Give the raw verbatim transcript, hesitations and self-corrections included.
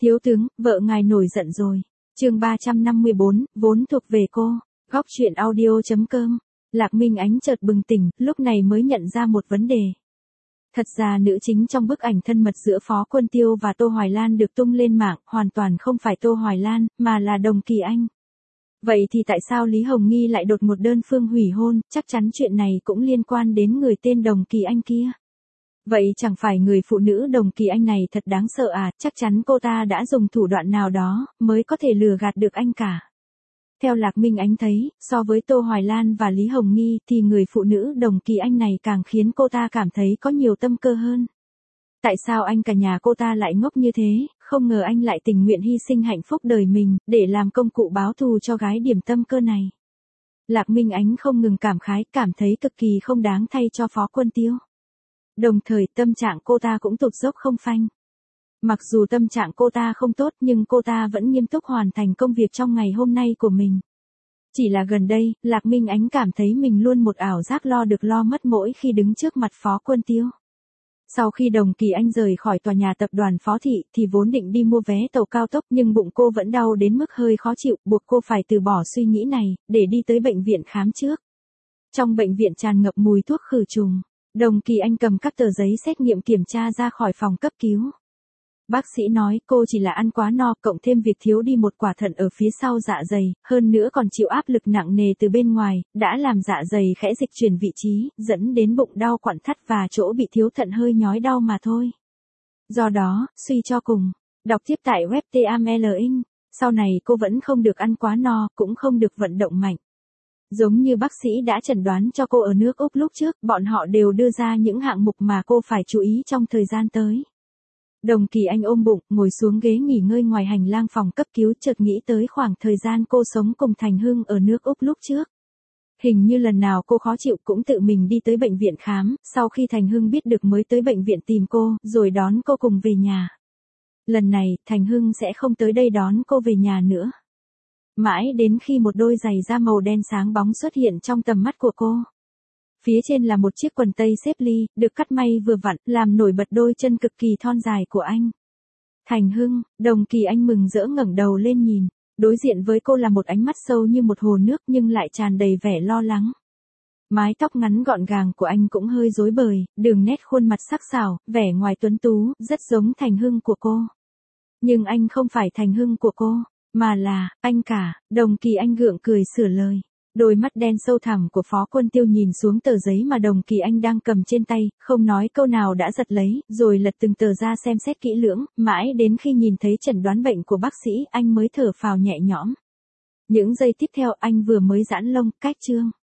Thiếu tướng, vợ ngài nổi giận rồi. Chương ba trăm năm mươi bốn, vốn thuộc về cô. Góc truyện audio chấm com. Lạc Minh Ánh chợt bừng tỉnh, lúc này mới nhận ra một vấn đề. Thật ra nữ chính trong bức ảnh thân mật giữa Phó Quân Tiêu và Tô Hoài Lan được tung lên mạng, hoàn toàn không phải Tô Hoài Lan, mà là Đồng Kỳ Anh. Vậy thì tại sao Lý Hồng Nghi lại đột một đơn phương hủy hôn, chắc chắn chuyện này cũng liên quan đến người tên Đồng Kỳ Anh kia. Vậy chẳng phải người phụ nữ Đồng Kỳ Anh này thật đáng sợ à, chắc chắn cô ta đã dùng thủ đoạn nào đó, mới có thể lừa gạt được anh cả. Theo Lạc Minh Ánh thấy, so với Tô Hoài Lan và Lý Hồng Nghi thì người phụ nữ Đồng Kỳ Anh này càng khiến cô ta cảm thấy có nhiều tâm cơ hơn. Tại sao anh cả nhà cô ta lại ngốc như thế, không ngờ anh lại tình nguyện hy sinh hạnh phúc đời mình, để làm công cụ báo thù cho gái điểm tâm cơ này. Lạc Minh Ánh không ngừng cảm khái, cảm thấy cực kỳ không đáng thay cho Phó Quân Tiêu. Đồng thời tâm trạng cô ta cũng tụt dốc không phanh. Mặc dù tâm trạng cô ta không tốt nhưng cô ta vẫn nghiêm túc hoàn thành công việc trong ngày hôm nay của mình. Chỉ là gần đây, Lạc Minh Ánh cảm thấy mình luôn một ảo giác lo được lo mất mỗi khi đứng trước mặt Phó Quân Tiêu. Sau khi Đồng Kỳ Anh rời khỏi tòa nhà tập đoàn Phó Thị thì vốn định đi mua vé tàu cao tốc nhưng bụng cô vẫn đau đến mức hơi khó chịu, buộc cô phải từ bỏ suy nghĩ này, để đi tới bệnh viện khám trước. Trong bệnh viện tràn ngập mùi thuốc khử trùng. Đồng Kỳ Anh cầm các tờ giấy xét nghiệm kiểm tra ra khỏi phòng cấp cứu. Bác sĩ nói cô chỉ là ăn quá no, cộng thêm việc thiếu đi một quả thận ở phía sau dạ dày, hơn nữa còn chịu áp lực nặng nề từ bên ngoài, đã làm dạ dày khẽ dịch chuyển vị trí, dẫn đến bụng đau quặn thắt và chỗ bị thiếu thận hơi nhói đau mà thôi. Do đó, suy cho cùng, đọc tiếp tại web tê a em lờ ing, sau này cô vẫn không được ăn quá no, cũng không được vận động mạnh. Giống như bác sĩ đã chẩn đoán cho cô ở nước Úc lúc trước, bọn họ đều đưa ra những hạng mục mà cô phải chú ý trong thời gian tới. Đồng Kỳ Anh ôm bụng, ngồi xuống ghế nghỉ ngơi ngoài hành lang phòng cấp cứu, chợt nghĩ tới khoảng thời gian cô sống cùng Thành Hưng ở nước Úc lúc trước. Hình như lần nào cô khó chịu cũng tự mình đi tới bệnh viện khám, sau khi Thành Hưng biết được mới tới bệnh viện tìm cô, rồi đón cô cùng về nhà. Lần này, Thành Hưng sẽ không tới đây đón cô về nhà nữa. Mãi đến khi một đôi giày da màu đen sáng bóng xuất hiện trong tầm mắt của cô. Phía trên là một chiếc quần tây xếp ly, được cắt may vừa vặn, làm nổi bật đôi chân cực kỳ thon dài của anh. Thành Hưng, Đồng Kỳ Anh mừng rỡ ngẩng đầu lên nhìn, đối diện với cô là một ánh mắt sâu như một hồ nước nhưng lại tràn đầy vẻ lo lắng. Mái tóc ngắn gọn gàng của anh cũng hơi rối bời, đường nét khuôn mặt sắc sảo, vẻ ngoài tuấn tú, rất giống Thành Hưng của cô. Nhưng anh không phải Thành Hưng của cô, mà là, anh cả. Đồng Kỳ Anh gượng cười sửa lời. Đôi mắt đen sâu thẳm của Phó Quân Tiêu nhìn xuống tờ giấy mà Đồng Kỳ Anh đang cầm trên tay, không nói câu nào đã giật lấy, rồi lật từng tờ ra xem xét kỹ lưỡng, mãi đến khi nhìn thấy chẩn đoán bệnh của bác sĩ, anh mới thở phào nhẹ nhõm. Những giây tiếp theo anh vừa mới giãn lông, cách chương.